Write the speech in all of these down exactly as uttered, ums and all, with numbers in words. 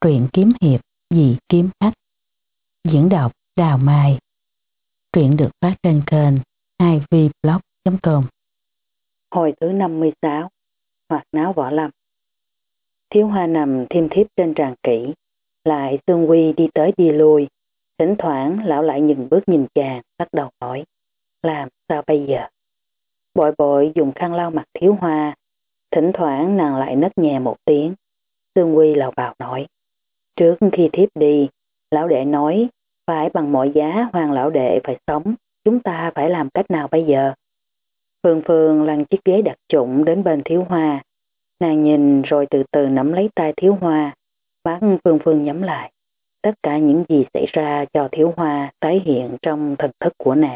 Truyện kiếm hiệp Dị Kiếm Khách. Diễn đọc Đào Mai. Truyện được phát trên kênh hai v blog chấm com. Hồi thứ năm mươi sáu. Hoạt náo võ lâm. Thiếu Hoa nằm thiêm thiếp trên tràng kỹ, lại Sương Quy đi tới đi lui. Thỉnh thoảng lão lại nhìn bước nhìn chàng, bắt đầu hỏi: làm sao bây giờ? Bội bội dùng khăn lau mặt Thiếu Hoa, thỉnh thoảng nàng lại nấc nhẹ một tiếng. Sương Quy lào bào nói: trước khi thiếp đi, lão đệ nói phải bằng mọi giá Hoàng lão đệ phải sống, chúng ta phải làm cách nào bây giờ? Phương Phương lăn chiếc ghế đặc trụng đến bên Thiếu Hoa. Nàng nhìn rồi từ từ nắm lấy tay Thiếu Hoa, mắt Phương Phương nhắm lại. Tất cả những gì xảy ra cho Thiếu Hoa tái hiện trong thần thức của nàng.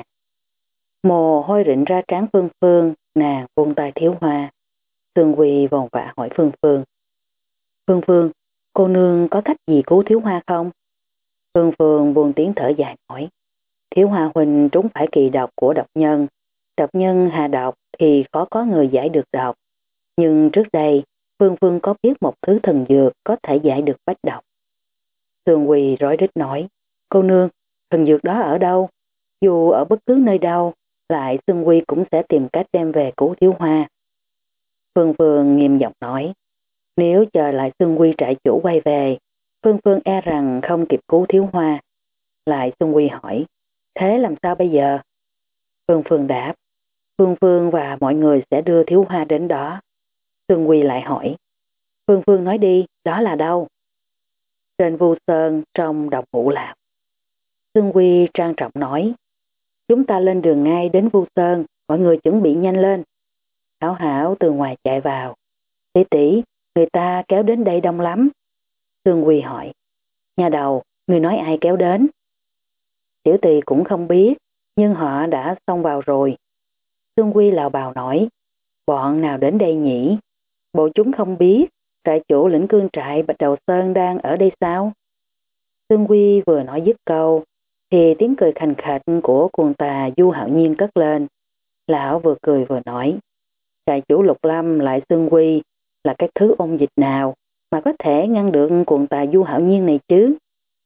Mồ hôi rịn ra trán Phương Phương, nàng buông tay Thiếu Hoa. Sương Quy vòng vã hỏi Phương Phương: Phương Phương, cô nương có cách gì cứu Thiếu Hoa không? Phương Phương buông tiếng thở dài hỏi: Thiếu Hoa huynh trúng phải kỳ độc của độc nhân. Độc nhân hạ độc thì khó có người giải được độc. Nhưng trước đây, Phương Phương có biết một thứ thần dược có thể giải được bách độc. Sương Quy rối rít nói: cô nương, thần dược đó ở đâu? Dù ở bất cứ nơi đâu, lại Sương Quy cũng sẽ tìm cách đem về cứu Thiếu Hoa. Phương Phương nghiêm giọng nói: nếu chờ lại Sương Quy trại chủ quay về, Phương Phương e rằng không kịp cứu Thiếu Hoa. Lại Sương Quy hỏi: thế làm sao bây giờ? Phương Phương đáp: Phương Phương và mọi người sẽ đưa Thiếu Hoa đến đó. Sương Quy lại hỏi: Phương Phương nói đi, đó là đâu? Trên Vu Sơn, trong đồng ngũ lạc. Sương Quy trang trọng nói: chúng ta lên đường ngay đến Vu Sơn, mọi người chuẩn bị nhanh lên. Hảo Hảo từ ngoài chạy vào: tỷ tỷ, người ta kéo đến đây đông lắm. Sương Quy hỏi: nhà đầu, người nói ai kéo đến? Tiểu tỳ cũng không biết, nhưng họ đã xông vào rồi. Sương Quy lào bào nói: bọn nào đến đây nhỉ? Bộ chúng không biết trại chủ lĩnh cương trại Bạch Đầu Sơn đang ở đây sao? Sương Quy vừa nói dứt câu thì tiếng cười khành khạch của cuồng tà Du Hạo Nhiên cất lên. Lão vừa cười vừa nói: trại chủ Lục Lâm lại Sương Quy là cái thứ ôn dịch nào mà có thể ngăn được cuồng tà Du Hạo Nhiên này chứ?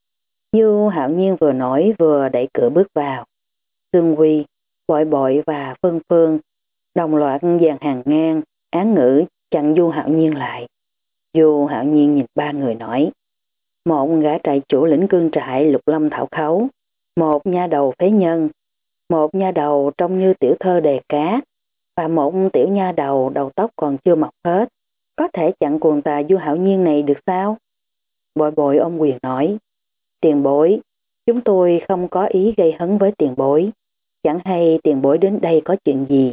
Du Hạo Nhiên vừa nói vừa đẩy cửa bước vào. Sương Quy, Bội Bội và Phương Phương đồng loạt dàn hàng ngang án ngữ chặn Du Hạo Nhiên lại. Du Hạo Nhiên nhìn ba người nói: một gã trại chủ lĩnh cương trại Lục Lâm Thảo Khấu, một nha đầu phế nhân, một nha đầu trông như tiểu thơ đề cá, và một tiểu nha đầu đầu tóc còn chưa mọc hết, có thể chặn cuồng tà Du Hạo Nhiên này được sao? Bội Bội ôm quyền nói: tiền bối, chúng tôi không có ý gây hấn với tiền bối, chẳng hay tiền bối đến đây có chuyện gì?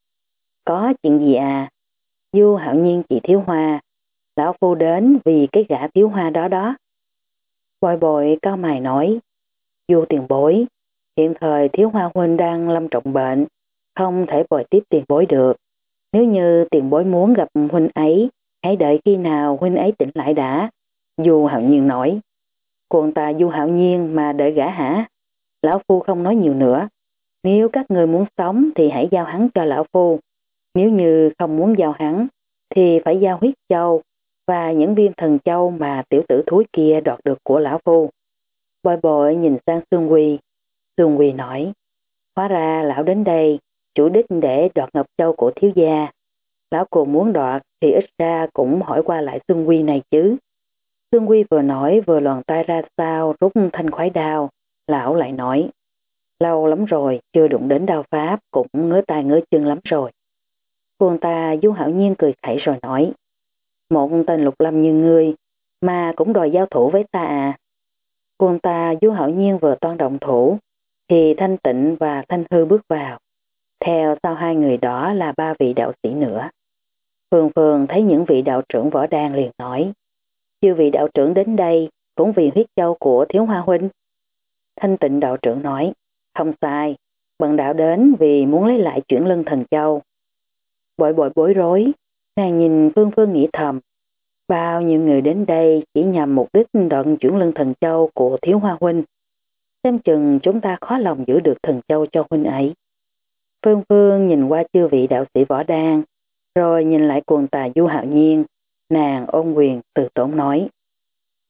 Có chuyện gì à? Du Hạo Nhiên chỉ Thiếu Hoa, lão phu đến vì cái gã Thiếu Hoa đó đó. Bội Bội cao mày nói: Du tiền bối, hiện thời Thiếu Hoa huynh đang lâm trọng bệnh, không thể bồi tiếp tiền bối được. Nếu như tiền bối muốn gặp huynh ấy, hãy đợi khi nào huynh ấy tỉnh lại đã. Du Hạo Nhiên nói: cuồng tà Du Hạo Nhiên mà đợi gã hả? Lão phu không nói nhiều nữa. Nếu các người muốn sống thì hãy giao hắn cho lão phu. Nếu như không muốn giao hắn thì phải giao huyết châu và những viên thần châu mà tiểu tử thúi kia đoạt được của lão phu. Bội Bội nhìn sang Sương Quy. Sương Quy nói: hóa ra lão đến đây chủ đích để đoạt ngọc châu của thiếu gia. Lão cùng muốn đoạt thì ít ra cũng hỏi qua lại Sương Quy này chứ. Sương Quy vừa nói vừa luồn tay ra sau rút thanh khoái đao. Lão lại nói: lâu lắm rồi chưa đụng đến đao pháp, cũng ngứa tay ngứa chân lắm rồi. Cuồng tà Du Hạo Nhiên cười khẩy rồi nói: một tên Lục Lâm như ngươi mà cũng đòi giao thủ với ta à? Cuồng tà Du Hạo Nhiên vừa toan động thủ thì Thanh Tịnh và Thanh Hư bước vào. Theo sau hai người đó là ba vị đạo sĩ nữa. Phương Phương thấy những vị đạo trưởng võ đan liền nói: chư vị đạo trưởng đến đây cũng vì huyết châu của Thiếu Hoa huynh. Thanh Tịnh đạo trưởng nói: không sai, bần đạo đến vì muốn lấy lại chuyển lưng thần châu. Bội Bội bối rối, nàng nhìn Phương Phương nghĩ thầm: bao nhiêu người đến đây chỉ nhằm mục đích đoạn chuyển lưng thần châu của Thiếu Hoa huynh. Xem chừng chúng ta khó lòng giữ được thần châu cho huynh ấy. Phương Phương nhìn qua chư vị đạo sĩ võ đan, rồi nhìn lại cuồng tà Du Hạo Nhiên, nàng ôn quyền từ tốn nói: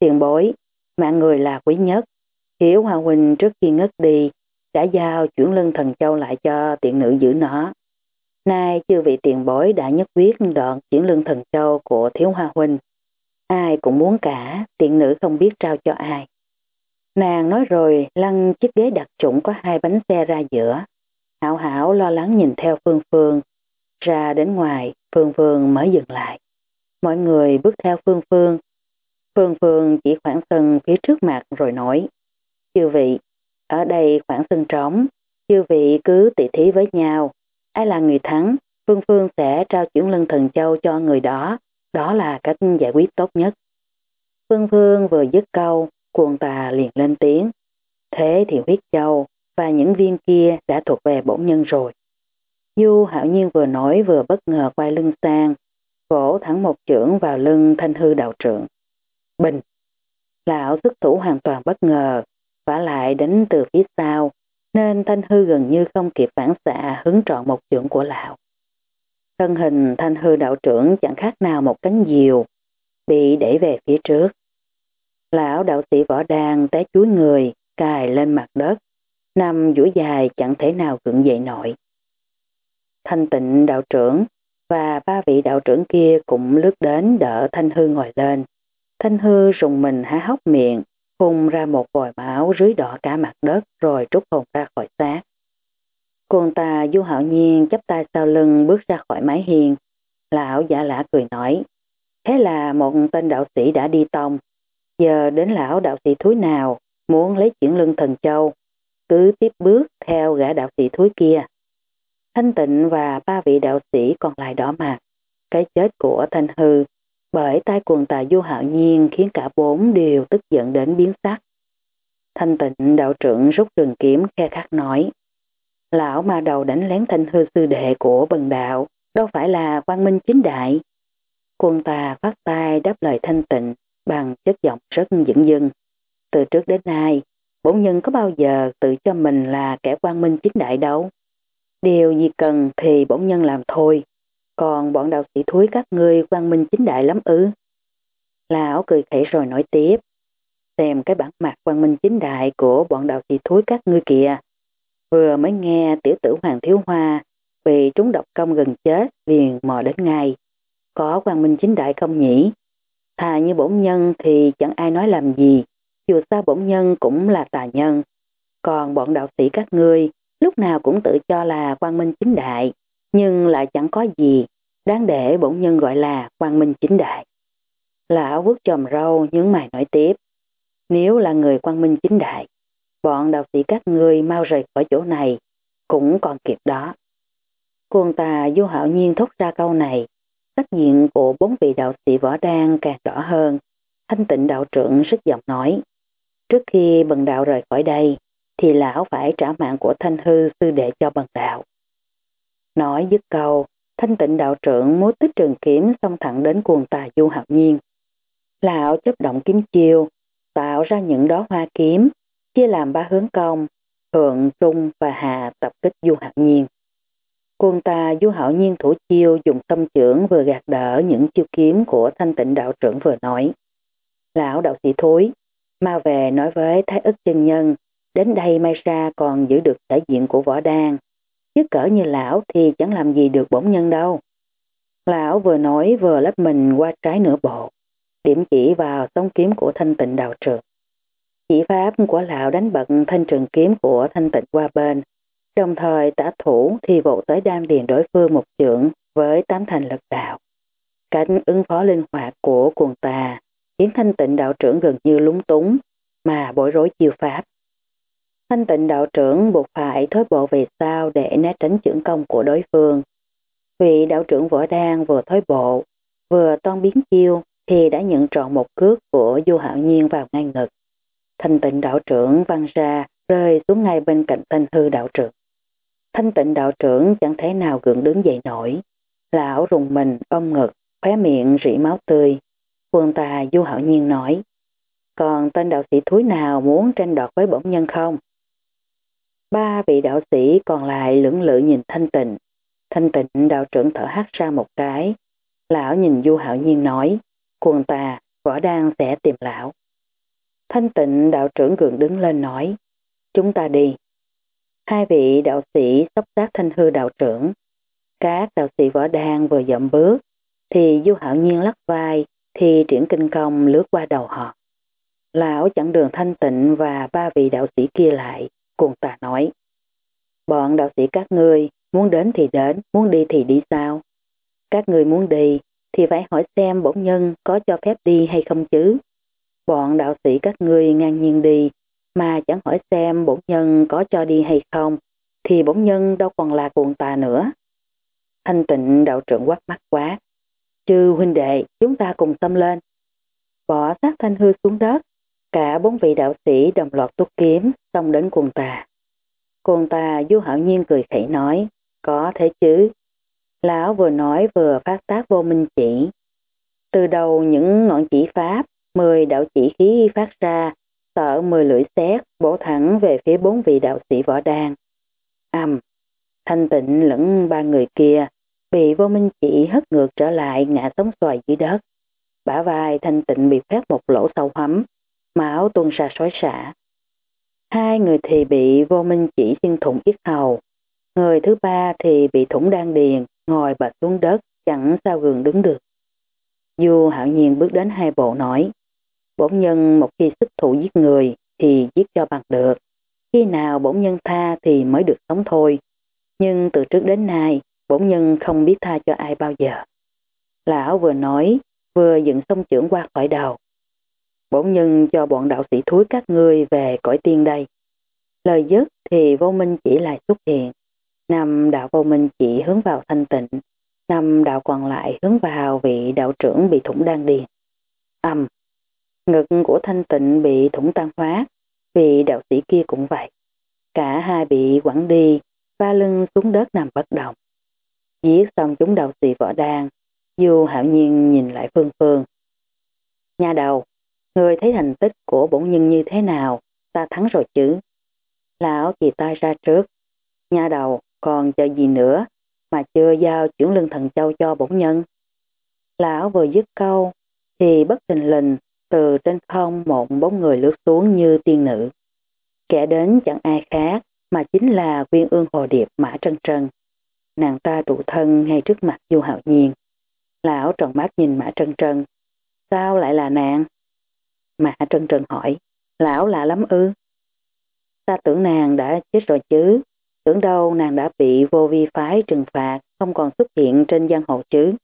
Tiền bối, mạng người là quý nhất. Hiếu Hoa huynh trước khi ngất đi đã giao chuyển lưng thần châu lại cho tiện nữ giữ nó. Nay chư vị tiền bối đã nhất quyết đoạn chuyển lưng thần châu của Thiếu Hoa huynh. Ai cũng muốn cả, tiện nữ không biết trao cho ai. Nàng nói rồi lăn chiếc ghế đặc trụng có hai bánh xe ra giữa. Hảo Hảo lo lắng nhìn theo Phương Phương. Ra đến ngoài, Phương Phương mới dừng lại. Mọi người bước theo Phương Phương. Phương Phương chỉ khoảng sân phía trước mặt rồi nói: chư vị, ở đây khoảng sân trống, chư vị cứ tỉ thí với nhau. Ai là người thắng, Phương Phương sẽ trao chuyển lưng thần châu cho người đó. Đó là cách giải quyết tốt nhất. Phương Phương vừa dứt câu, Cuồng Tà liền lên tiếng: thế thì huyết châu và những viên kia đã thuộc về bổn nhân rồi. Du Hạo Nhiên vừa nói vừa bất ngờ quay lưng sang, vỗ thẳng một chưởng vào lưng Thanh Hư đạo trưởng. Bình! Lão xuất thủ hoàn toàn bất ngờ, vả lại đánh từ phía sau, nên Thanh Hư gần như không kịp phản xạ hứng trọn một chưởng của lão. Thân hình Thanh Hư đạo trưởng chẳng khác nào một cánh diều, bị đẩy về phía trước. Lão đạo sĩ võ đan té chuối người, cài lên mặt đất, nằm duỗi dài chẳng thể nào gượng dậy nổi. Thanh Tịnh đạo trưởng và ba vị đạo trưởng kia cũng lướt đến đỡ Thanh Hư ngồi lên. Thanh Hư rùng mình há hốc miệng, phun ra một vòi máu rưới đỏ cả mặt đất rồi trút hồn ra khỏi xác. Cuồng Tà Du Hạo Nhiên chắp tay sau lưng bước ra khỏi mái hiên. Lão giả lả cười nói: thế là một tên đạo sĩ đã đi tông. Giờ đến lão đạo sĩ thúi nào muốn lấy chuyển lưng thần châu, cứ tiếp bước theo gã đạo sĩ thúi kia. Thanh Tịnh và ba vị đạo sĩ còn lại đỏ mặt. Cái chết của Thanh Hư bởi tay Cuồng Tà Du Hạo Nhiên khiến cả bốn đều tức giận đến biến sắc. Thanh Tịnh đạo trưởng rút trường kiếm khe khắc nói: lão ma đầu đánh lén Thanh Hư sư đệ của bần đạo đâu phải là quang minh chính đại. Cuồng Tà phát tay đáp lời Thanh Tịnh bằng chất giọng rất dửng dưng: từ trước đến nay, bổn nhân có bao giờ tự cho mình là kẻ quang minh chính đại đâu. Điều gì cần thì bổn nhân làm thôi, còn bọn đạo sĩ thúi các ngươi quang minh chính đại lắm ư? Lão cười khẩy rồi nói tiếp: xem cái bản mặt quang minh chính đại của bọn đạo sĩ thúi các ngươi kìa. Vừa mới nghe tiểu tử Hoàng Thiếu Hoa bị trúng độc công gần chết liền mò đến ngay. Có quang minh chính đại không nhỉ? Thà như bổn nhân thì chẳng ai nói làm gì, dù sao bổn nhân cũng là tà nhân. Còn bọn đạo sĩ các ngươi lúc nào cũng tự cho là quang minh chính đại, nhưng lại chẳng có gì đáng để bổn nhân gọi là quang minh chính đại. Lão vuốt chòm râu nhướng mày nói tiếp: nếu là người quang minh chính đại, bọn đạo sĩ các ngươi mau rời khỏi chỗ này, cũng còn kịp đó. Cuồng Tà Du Hạo Nhiên thốt ra câu này, sắc diện của bốn vị đạo sĩ võ đan càng đỏ hơn. Thanh Tịnh đạo trưởng sức giọng nói: trước khi bần đạo rời khỏi đây, thì lão phải trả mạng của Thanh Hư sư đệ cho bần đạo. Nói dứt câu, Thanh Tịnh đạo trưởng múa tích trường kiếm xông thẳng đến Cuồng Tà Du Hạo Nhiên. Lão chấp động kiếm chiêu, tạo ra những đóa hoa kiếm, chia làm ba hướng công, thượng, trung và hạ tập kích Du Hạo Nhiên. Cuồng Tà Du Hạo Nhiên thủ chiêu dùng tâm chưởng vừa gạt đỡ những chiêu kiếm của Thanh Tịnh đạo trưởng vừa nói: lão đạo sĩ thối, mau về nói với Thái Ức chân nhân, đến đây may ra còn giữ được thể diện của võ đan, chứ cỡ như lão thì chẳng làm gì được bổn nhân đâu. Lão vừa nói vừa lách mình qua trái nửa bộ, điểm chỉ vào song kiếm của Thanh Tịnh đạo trưởng. Chỉ pháp của lão đánh bật thanh trường kiếm của Thanh Tịnh qua bên, đồng thời tả thủ thì vỗ tới đan điền đối phương một chưởng với tám thành lực đạo. Cách ứng phó linh hoạt của Cuồng Tà khiến Thanh Tịnh đạo trưởng gần như lúng túng mà bối rối chiêu pháp. Thanh Tịnh đạo trưởng buộc phải thối bộ về sau để né tránh chưởng công của đối phương. Vị đạo trưởng võ đan vừa thối bộ vừa toan biến chiêu thì đã nhận trọn một cước của Du Hạo Nhiên vào ngay ngực. Thanh Tịnh đạo trưởng văng ra rơi xuống ngay bên cạnh Thanh Hư đạo trưởng. Thanh Tịnh đạo trưởng chẳng thể nào gượng đứng dậy nổi. Lão rùng mình ôm ngực, khóe miệng rỉ máu tươi. Cuồng Tà Du Hạo Nhiên nói: còn tên đạo sĩ thúi nào muốn tranh đoạt với bổn nhân không? Ba vị đạo sĩ còn lại lưỡng lự nhìn Thanh Tịnh. Thanh Tịnh đạo trưởng thở hắt ra một cái. Lão nhìn Du Hạo Nhiên nói: Cuồng Tà, võ đan sẽ tìm lão. Thanh Tịnh đạo trưởng gượng đứng lên nói, chúng ta đi. Hai vị đạo sĩ xốc sát Thanh Hư đạo trưởng. Các đạo sĩ võ đan vừa dậm bước, thì Du Hạo Nhiên lắc vai, thì triển kinh công lướt qua đầu họ. Lão chặn đường Thanh Tịnh và ba vị đạo sĩ kia lại, cuồng tà nói. Bọn đạo sĩ các ngươi, muốn đến thì đến, muốn đi thì đi sao? Các ngươi muốn đi, thì phải hỏi xem bổn nhân có cho phép đi hay không chứ? Bọn đạo sĩ các ngươi ngang nhiên đi, mà chẳng hỏi xem bổn nhân có cho đi hay không, thì bổn nhân đâu còn là cuồng tà nữa. Thanh Tịnh đạo trưởng quát mắt quá. Chư huynh đệ, chúng ta cùng xông lên. Bỏ xác Thanh Hư xuống đất, cả bốn vị đạo sĩ đồng loạt tuốt kiếm, xông đến cuồng tà. Cuồng tà Du Hạo Nhiên cười khẩy nói, có thế chứ. Lão vừa nói vừa phát tác vô minh chỉ. Từ đầu những ngọn chỉ pháp, mười đạo chỉ khí phát ra, sợ mười lưỡi sét bổ thẳng về phía bốn vị đạo sĩ võ đan. Ầm, Thanh Tịnh lẫn ba người kia bị vô minh chỉ hất ngược trở lại ngã sóng xoài dưới đất. Bả vai Thanh Tịnh bị khoét một lỗ sâu hắm, máu tuôn ra xối xả. Hai người thì bị vô minh chỉ xuyên thủng yết hầu. Người thứ ba thì bị thủng đan điền, ngồi bệt xuống đất, chẳng sao gường đứng được. Du Hạo Nhiên bước đến hai bộ nói, bổn nhân một khi xuất thủ giết người thì giết cho bằng được. Khi nào bổn nhân tha thì mới được sống thôi. Nhưng từ trước đến nay, bổn nhân không biết tha cho ai bao giờ. Lão vừa nói, vừa dựng song chưởng qua khỏi đầu. Bổn nhân cho bọn đạo sĩ thúi các ngươi về cõi tiên đây. Lời dứt thì vô minh chỉ lại xuất hiện. Năm đạo vô minh chỉ hướng vào Thanh Tịnh, năm đạo còn lại hướng vào vị đạo trưởng bị thủng đan điền. Ầm, ngực của Thanh Tịnh bị thủng tan hóa, vị đạo sĩ kia cũng vậy. Cả hai bị quẳng đi, va lưng xuống đất nằm bất động. Giết xong chúng đạo sĩ võ đan, Du Hạo Nhiên nhìn lại Phương Phương. Nha đầu, người thấy thành tích của bổn nhân như thế nào, ta thắng rồi chứ? Lão chì tay ra trước. Nha đầu, còn chờ gì nữa mà chưa giao chuyển lưng thần châu cho bổn nhân? Lão vừa dứt câu, thì bất thình lình từ trên không một bóng người lướt xuống như tiên nữ. Kẻ đến chẳng ai khác mà chính là Quyên Ương Hồ Điệp Mã Trân Trân. Nàng ta trụ thân ngay trước mặt Du Hạo Nhiên. Lão tròn mắt nhìn Mã Trân Trân. Sao lại là nàng? Mã Trân Trân hỏi. Lão lạ lắm ư? Ta tưởng nàng đã chết rồi chứ. Tưởng đâu nàng đã bị vô vi phái trừng phạt, không còn xuất hiện trên giang hồ chứ.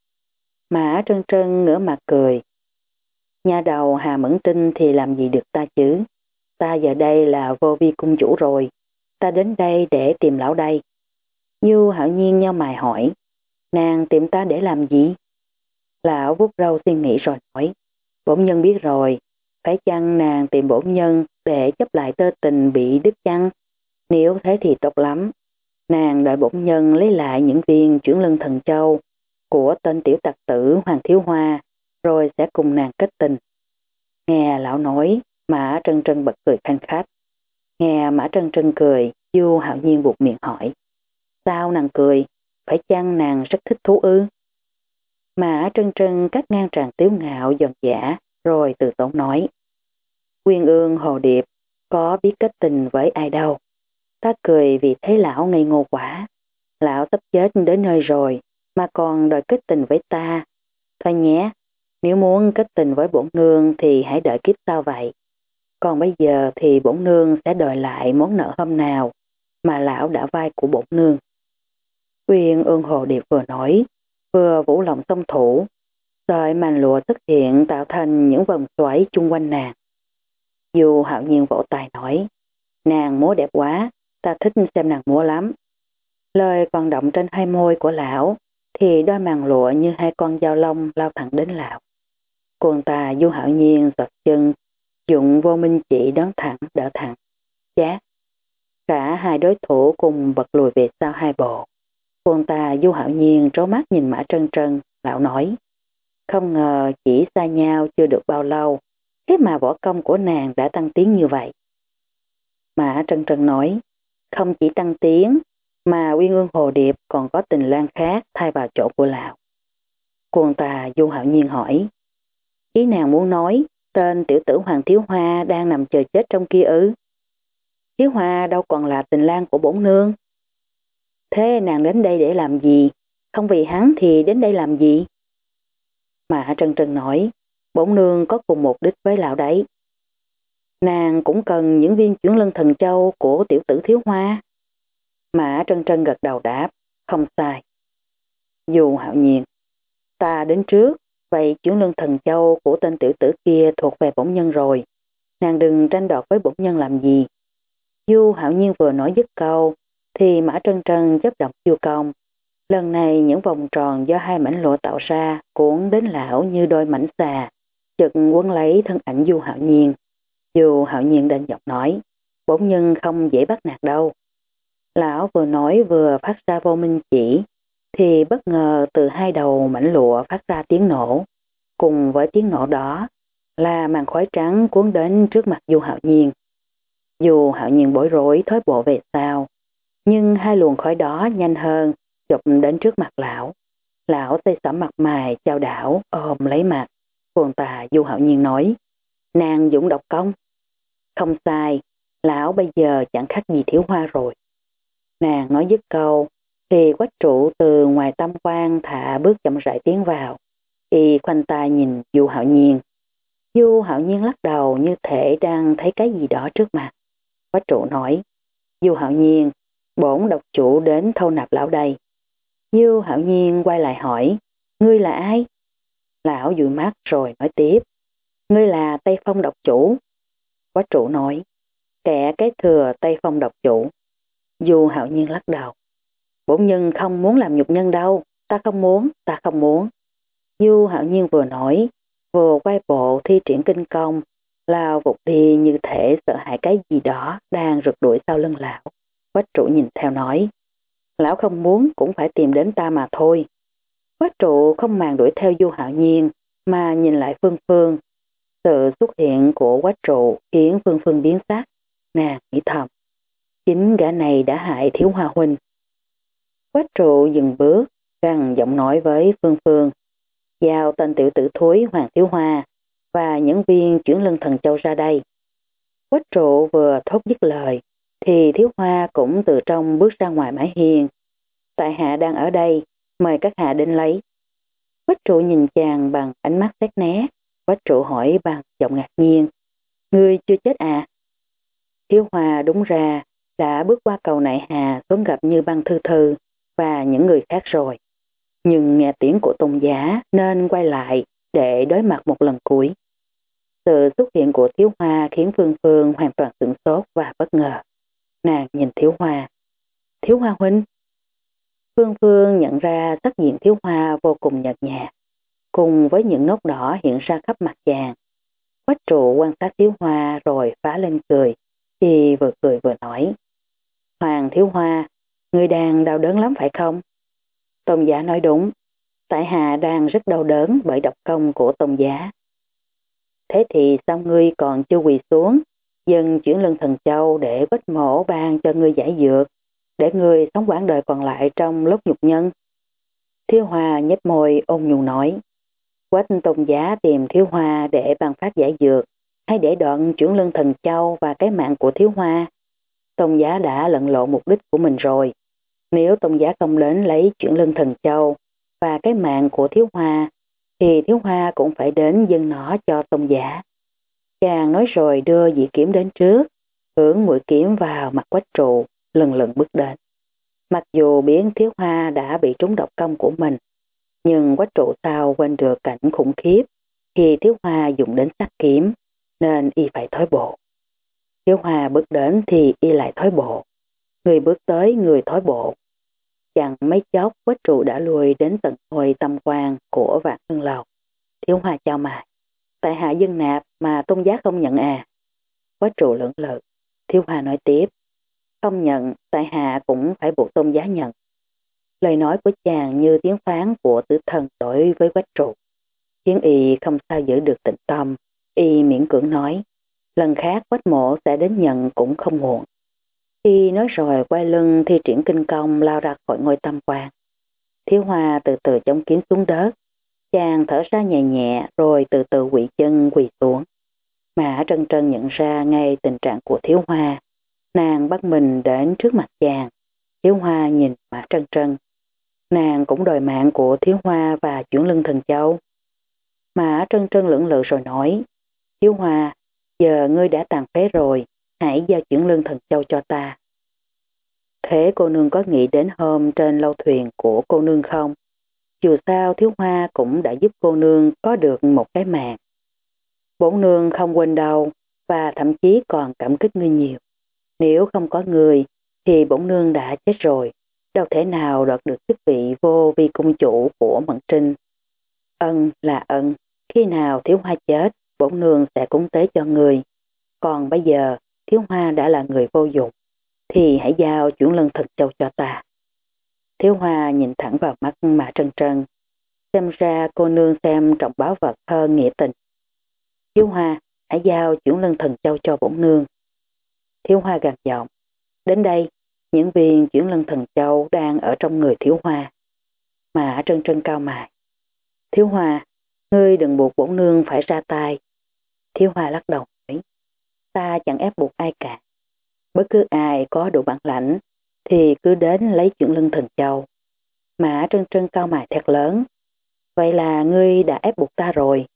Mã Trân Trân ngửa mặt cười. Nhà đầu Hà Mẫn Tinh thì làm gì được ta chứ? Ta giờ đây là vô vi cung chủ rồi. Ta đến đây để tìm lão đây. Du Hạo Nhiên nheo mày hỏi. Nàng tìm ta để làm gì? Lão vuốt râu suy nghĩ rồi nói. Bổn nhân biết rồi. Phải chăng nàng tìm bổn nhân để chấp lại tơ tình bị đứt chăng? Nếu thế thì tốt lắm. Nàng đợi bổn nhân lấy lại những viên chuyển lưng thần châu của tên tiểu tặc tử Hoàng Thiếu Hoa, rồi sẽ cùng nàng kết tình. Nghe lão nói, Mã Trân Trân bật cười khanh khách. Nghe Mã Trân Trân cười, Du Hạo Nhiên buộc miệng hỏi. Sao nàng cười? Phải chăng nàng rất thích thú ư? Mã Trân Trân cắt ngang tràng tiếu ngạo giòn giả, rồi từ tốn nói. Quyên Ương Hồ Điệp có biết kết tình với ai đâu. Ta cười vì thấy lão ngây ngô quá. Lão sắp chết đến nơi rồi, mà còn đòi kết tình với ta. Thôi nhé, nếu muốn kết tình với bổn nương thì hãy đợi kiếp sau vậy. Còn bây giờ thì bổn nương sẽ đòi lại món nợ hôm nào mà lão đã vay của bổn nương. Quyên Ương Hồ Điệp vừa nói, vừa vũ lòng song thủ. Sợi màn lụa xuất hiện tạo thành những vòng xoáy chung quanh nàng. Du Hạo Nhiên vỗ tay nói, nàng múa đẹp quá, ta thích xem nàng múa lắm. Lời còn động trên hai môi của lão, thì đôi màn lụa như hai con dao long lao thẳng đến lão. Cuồng tà Du Hạo Nhiên giọt chân, dụng vô minh chỉ đón thẳng đỡ thẳng. Chát! Cả hai đối thủ cùng bật lùi về sau hai bộ. Cuồng tà Du Hạo Nhiên trố mắt nhìn Mã Trân Trân, lão nói. Không ngờ chỉ xa nhau chưa được bao lâu, thế mà võ công của nàng đã tăng tiến như vậy. Mã Trân Trân nói, không chỉ tăng tiến, mà Uyên Ương Hồ Điệp còn có tình lang khác thay vào chỗ của lão. Cuồng tà Du Hạo Nhiên hỏi, ý nàng muốn nói Tên tiểu tử Hoàng Thiếu Hoa đang nằm chờ chết trong kia ư? Thiếu Hoa đâu còn là tình lang của bổn nương. Thế nàng đến đây để làm gì? Không vì hắn thì đến đây làm gì? Mã Trân Trân nói, bổn nương có cùng một đích với lão đấy. Nàng cũng cần những viên chuyển lân thần châu của tiểu tử Thiếu Hoa. Mã Trân Trân gật đầu đáp, không sai. Dù Hạo Nhiên, ta đến trước, vậy chuyển lân thần châu của tên tiểu tử kia thuộc về bổn nhân rồi. Nàng đừng tranh đoạt với bổn nhân làm gì. Du Hạo Nhiên vừa nói dứt câu, thì Mã Trân Trân chấp động chiêu công. Lần này những vòng tròn do hai mảnh lụa tạo ra cuốn đến lão như đôi mảnh xà, chực quấn lấy thân ảnh Du Hạo Nhiên. Du Hạo Nhiên đành giọng nói, bổn nhân không dễ bắt nạt đâu. Lão vừa nói vừa phát ra vô minh chỉ, thì bất ngờ từ hai đầu mảnh lụa phát ra tiếng nổ. Cùng với tiếng nổ đó là màn khói trắng cuốn đến trước mặt Du Hạo Nhiên. Du Hạo Nhiên bối rối thối bộ về sau, nhưng hai luồng khói đó nhanh hơn, chụp đến trước mặt lão. Lão tê sẫm mặt mày chao đảo, ôm lấy mặt. Cuồng tà Du Hạo Nhiên nói, nàng dũng độc công. Không sai, lão bây giờ chẳng khác gì Thiếu Hoa rồi. Nàng nói dứt câu, thì Quách trụ từ ngoài tam quan thả bước chậm rãi tiến vào. Y khoanh tay nhìn Du Hạo Nhiên. Du Hạo Nhiên lắc đầu như thể đang thấy cái gì đó trước mặt. Quách trụ nói, Du Hạo Nhiên, bổn độc chủ đến thâu nạp lão đây. Du Hạo Nhiên quay lại hỏi, ngươi là ai? Lão dụi mắt rồi nói tiếp, ngươi là Tây Phong độc chủ. Quách trụ nói, kẻ kế thừa Tây Phong độc chủ. Du Hạo Nhiên lắc đầu, bổn nhân không muốn làm nhục nhân đâu, ta không muốn, ta không muốn. Du Hạo Nhiên vừa nói, vừa quay bộ thi triển kinh công, lao vụt đi như thể sợ hãi cái gì đó đang rượt đuổi sau lưng lão. Quách trụ nhìn theo nói, lão không muốn cũng phải tìm đến ta mà thôi. Quách trụ không màng đuổi theo Du Hạo Nhiên mà nhìn lại Phương Phương. Sự xuất hiện của Quách trụ khiến Phương Phương biến sắc. Nàng nghĩ thầm, chính gã này đã hại Thiếu Hoa huynh. Quách trụ dừng bước, gằn giọng nói với Phương Phương, giao tên tiểu tử thúi Hoàng Thiếu Hoa và những viên chuyển lân thần châu ra đây. Quách trụ vừa thốt dứt lời, thì Thiếu Hoa cũng từ trong bước ra ngoài mái hiên. Tại hạ đang ở đây, mời các hạ đến lấy. Quách trụ nhìn chàng bằng ánh mắt xét né. Quách trụ hỏi bằng giọng ngạc nhiên, ngươi chưa chết à? Thiếu Hoa đúng ra đã bước qua cầu Nại Hà xuống gặp Như Băng Thư Thư và những người khác rồi. Nhưng nghe tiếng của tôn giả nên quay lại để đối mặt một lần cuối. Sự xuất hiện của Thiếu Hoa khiến Phương Phương hoàn toàn sửng sốt và bất ngờ. Nàng nhìn Thiếu Hoa. Thiếu Hoa huynh. Phương Phương nhận ra sắc diện Thiếu Hoa vô cùng nhợt nhạt, cùng với những nốt đỏ hiện ra khắp mặt chàng. Quách trụ quan sát Thiếu Hoa rồi phá lên cười, thì vừa cười vừa nói, Hoàng Thiếu Hoa, ngươi đang đau đớn lắm phải không? Tôn giả nói đúng, tại hạ đang rất đau đớn bởi độc công của tôn giả. Thế thì sao ngươi còn chưa quỳ xuống, dâng chuyển lân thần châu để Quách mổ ban cho ngươi giải dược, để ngươi sống quãng đời còn lại trong lúc nhục nhân? Thiếu Hoa nhếch môi ôn nhu nói, Quách tôn giả tìm Thiếu Hoa để ban phát giải dược, hay để đoạn chuyển lân thần châu và cái mạng của Thiếu Hoa? Tôn giả đã lẫn lộ mục đích của mình rồi. Nếu tôn giả không đến lấy chuyển lân thần châu và cái mạng của Thiếu Hoa, thì Thiếu Hoa cũng phải đến dâng nó cho tôn giả. Chàng nói rồi đưa dĩ kiếm đến trước, hướng mũi kiếm vào mặt Quách trụ, lần lần bước đến. Mặc dù biết Thiếu Hoa đã bị trúng độc công của mình, nhưng Quách trụ sao quên được cảnh khủng khiếp khi Thiếu Hoa dùng đến sắc kiếm, nên y phải thối bộ. Thiếu Hoa bước đến thì y lại thối bộ. Người bước tới người thối bộ. Chẳng mấy chốc Quách trụ đã lùi đến tận hồi tâm quan của Vạn Hưng Lầu. Thiếu Hoa chào mày. Tại hạ dân nạp mà tôn giá không nhận à? Quách trụ lưỡng lự. Thiếu Hoa nói tiếp. Không nhận, tại hạ cũng phải buộc tôn giá nhận. Lời nói của chàng như tiếng phán của tử thần đối với Quách trụ, khiến y không sao giữ được tĩnh tâm. Y miễn cưỡng nói, lần khác Quách mộ sẽ đến nhận cũng không muộn. Y nói rồi quay lưng thi triển kinh công lao ra khỏi ngôi tam quan. Thiếu Hoa từ từ chống kiếm xuống đất. Chàng thở ra nhẹ nhẹ rồi từ từ quỵ chân quỳ xuống. Mã Trân Trân nhận ra ngay tình trạng của Thiếu Hoa. Nàng bắt mình đến trước mặt chàng. Thiếu Hoa nhìn Mã Trân Trân. Nàng cũng đòi mạng của Thiếu Hoa và chuyển lưng thần châu. Mã Trân Trân lưỡng lự rồi nói, Thiếu Hoa, giờ ngươi đã tàn phế rồi, hãy giao chuyển lưng thần châu cho ta. Thế cô nương có nghĩ đến hôm trên lâu thuyền của cô nương không? Dù sao Thiếu Hoa cũng đã giúp cô nương có được một cái mạng. Bổn nương không quên đâu, và thậm chí còn cảm kích ngươi nhiều. Nếu không có ngươi, thì bổn nương đã chết rồi, đâu thể nào đoạt được chức vị vô vi cung chủ của Mận Trinh. Ân là ân, khi nào Thiếu Hoa chết, bổn nương sẽ cúng tế cho người. Còn bây giờ, Thiếu Hoa đã là người vô dụng, thì hãy giao chuyển lân thần châu cho ta. Thiếu Hoa nhìn thẳng vào mắt Mã Trân Trân. Xem ra cô nương xem trọng báu vật hơn nghĩa tình. Thiếu Hoa, hãy giao chuyển lân thần châu cho bổn nương. Thiếu Hoa gằn giọng. Đến đây, những viên chuyển lân thần châu đang ở trong người Thiếu Hoa. Mã Trân Trân cao mày. Thiếu Hoa, ngươi đừng buộc bổn nương phải ra tay. Thiếu Hoa lắc đầu nói. Ta chẳng ép buộc ai cả. Bất cứ ai có đủ bản lãnh thì cứ đến lấy chuyển lưng thần châu. Mã Trân Trân cao mày thật lớn. Vậy là ngươi đã ép buộc ta rồi.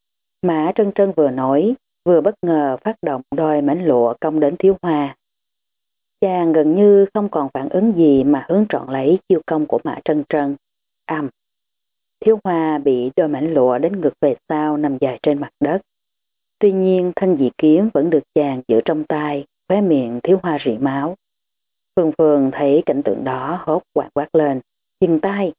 Mã Trân Trân vừa nói, vừa bất ngờ phát động đôi mảnh lụa công đến Thiếu Hoa. Chàng gần như không còn phản ứng gì mà hướng trọn lấy chiêu công của Mã Trân Trân. Ầm. Thiếu Hoa bị đôi mảnh lụa đến ngược về sau nằm dài trên mặt đất. Tuy nhiên thanh dị kiếm vẫn được chàng giữ trong tay, khóe miệng Thiếu Hoa rỉ máu. Phương Phương thấy cảnh tượng đó hốt quạt quát lên, dừng tay.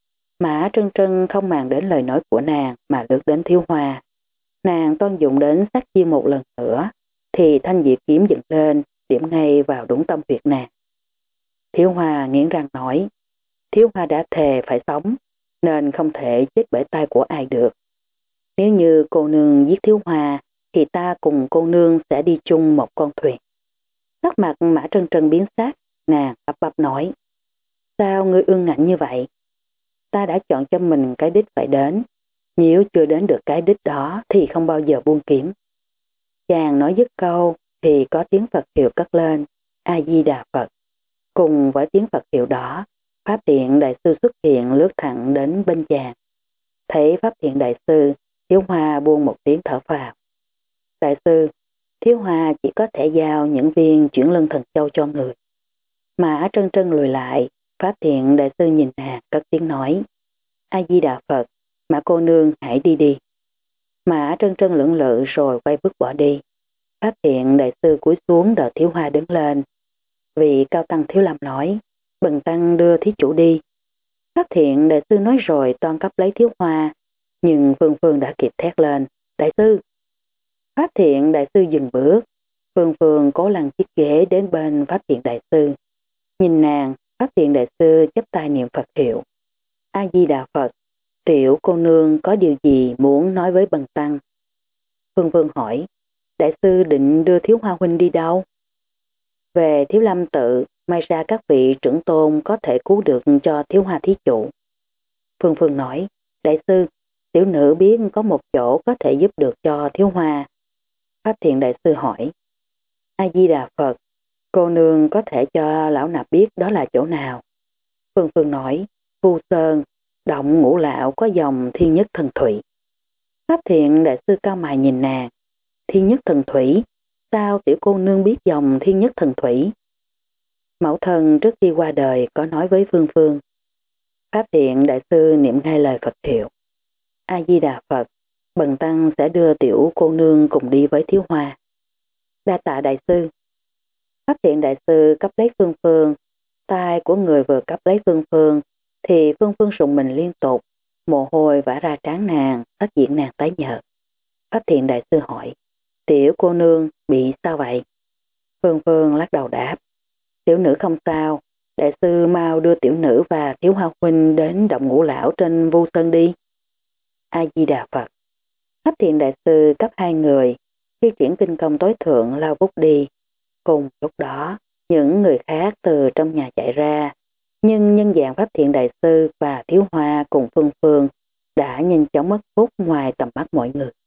Mã Trân Trân không màng đến lời nói của nàng mà lướt đến Thiếu Hoa. Nàng toan dụng đến sát chiêu một lần nữa, thì thanh dị kiếm dựng lên, điểm ngay vào đúng tâm huyệt nàng. Thiếu Hoa nghiến răng nói, Thiếu Hoa đã thề phải sống, nên không thể chết bởi tay của ai được. Nếu như cô nương giết Thiếu Hoa, thì ta cùng cô nương sẽ đi chung một con thuyền. Sắc mặt Mã Trân Trân biến sắc, nàng ấp bắp nói, sao ngươi ương ngạnh như vậy? Ta đã chọn cho mình cái đích phải đến, nếu chưa đến được cái đích đó thì không bao giờ buông kiếm. Chàng nói dứt câu thì có tiếng Phật hiệu cất lên, A Di Đà Phật. Cùng với tiếng Phật hiệu đó, Pháp Thiện Đại Sư xuất hiện lướt thẳng đến bên chàng. Thấy Pháp Thiện Đại Sư, Thiếu Hoa buông một tiếng thở phào. Đại sư, Thiếu Hoa chỉ có thể giao những viên chuyển lân thần châu cho người. Mã Trân Trân lùi lại, Pháp Thiện Đại Sư nhìn nàng cất tiếng nói, A Di Đà Phật, Mã cô nương hãy đi đi. Mã Trân Trân lưỡng lự rồi quay bước bỏ đi. Pháp Thiện Đại Sư cúi xuống đợi Thiếu Hoa đứng lên. Vị cao tăng Thiếu Lâm nói, bần tăng đưa thí chủ đi. Pháp Thiện Đại Sư nói rồi toan cấp lấy Thiếu Hoa, nhưng Phương Phương đã kịp thét lên, Đại Sư. Pháp Thiện Đại Sư dừng bước, Phương Phương cố lăn chiếc ghế đến bên Pháp Thiện Đại Sư. Nhìn nàng, Pháp Thiện Đại Sư chắp tay niệm Phật hiệu. A Di Đà Phật, tiểu cô nương có điều gì muốn nói với bần tăng? Phương Phương hỏi, Đại Sư định đưa Thiếu Hoa huynh đi đâu? Về Thiếu Lâm tự, may ra các vị trưởng tôn có thể cứu được cho Thiếu Hoa thí chủ. Phương Phương nói, Đại Sư, tiểu nữ biết có một chỗ có thể giúp được cho Thiếu Hoa. Pháp Thiện Đại Sư hỏi, A Di Đà Phật, cô nương có thể cho lão nạp biết đó là chỗ nào? Phương Phương nói, Vu Sơn, động Ngũ Lão có dòng thiên nhất thần thủy. Pháp Thiện Đại Sư cao mày nhìn nàng, thiên nhất thần thủy, sao tiểu cô nương biết dòng thiên nhất thần thủy? Mẫu thân trước khi qua đời có nói với Phương Phương. Pháp Thiện Đại Sư niệm ngay lời Phật hiệu. A Di Đà Phật, bần tăng sẽ đưa tiểu cô nương cùng đi với Thiếu Hoa. Đa tạ Đại Sư. Pháp Thiện Đại Sư cấp lấy Phương Phương, tay của người vừa cấp lấy Phương Phương, thì Phương Phương sùng mình liên tục, mồ hôi vã ra trán nàng, sắc diện nàng tái nhợt. Pháp Thiện Đại Sư hỏi, tiểu cô nương bị sao vậy? Phương Phương lắc đầu đáp, tiểu nữ không sao, Đại Sư mau đưa tiểu nữ và Thiếu Hoa huynh đến động Ngũ Lão trên Vu Sơn đi. A Di Đà Phật. Pháp Thiện Đại Sư cấp hai người, khi triển kinh công tối thượng lao vút đi. Cùng lúc đó, những người khác từ trong nhà chạy ra, nhưng nhân dạng Pháp Thiện Đại Sư và Thiếu Hoa cùng Phương Phương đã nhanh chóng mất hút ngoài tầm mắt mọi người.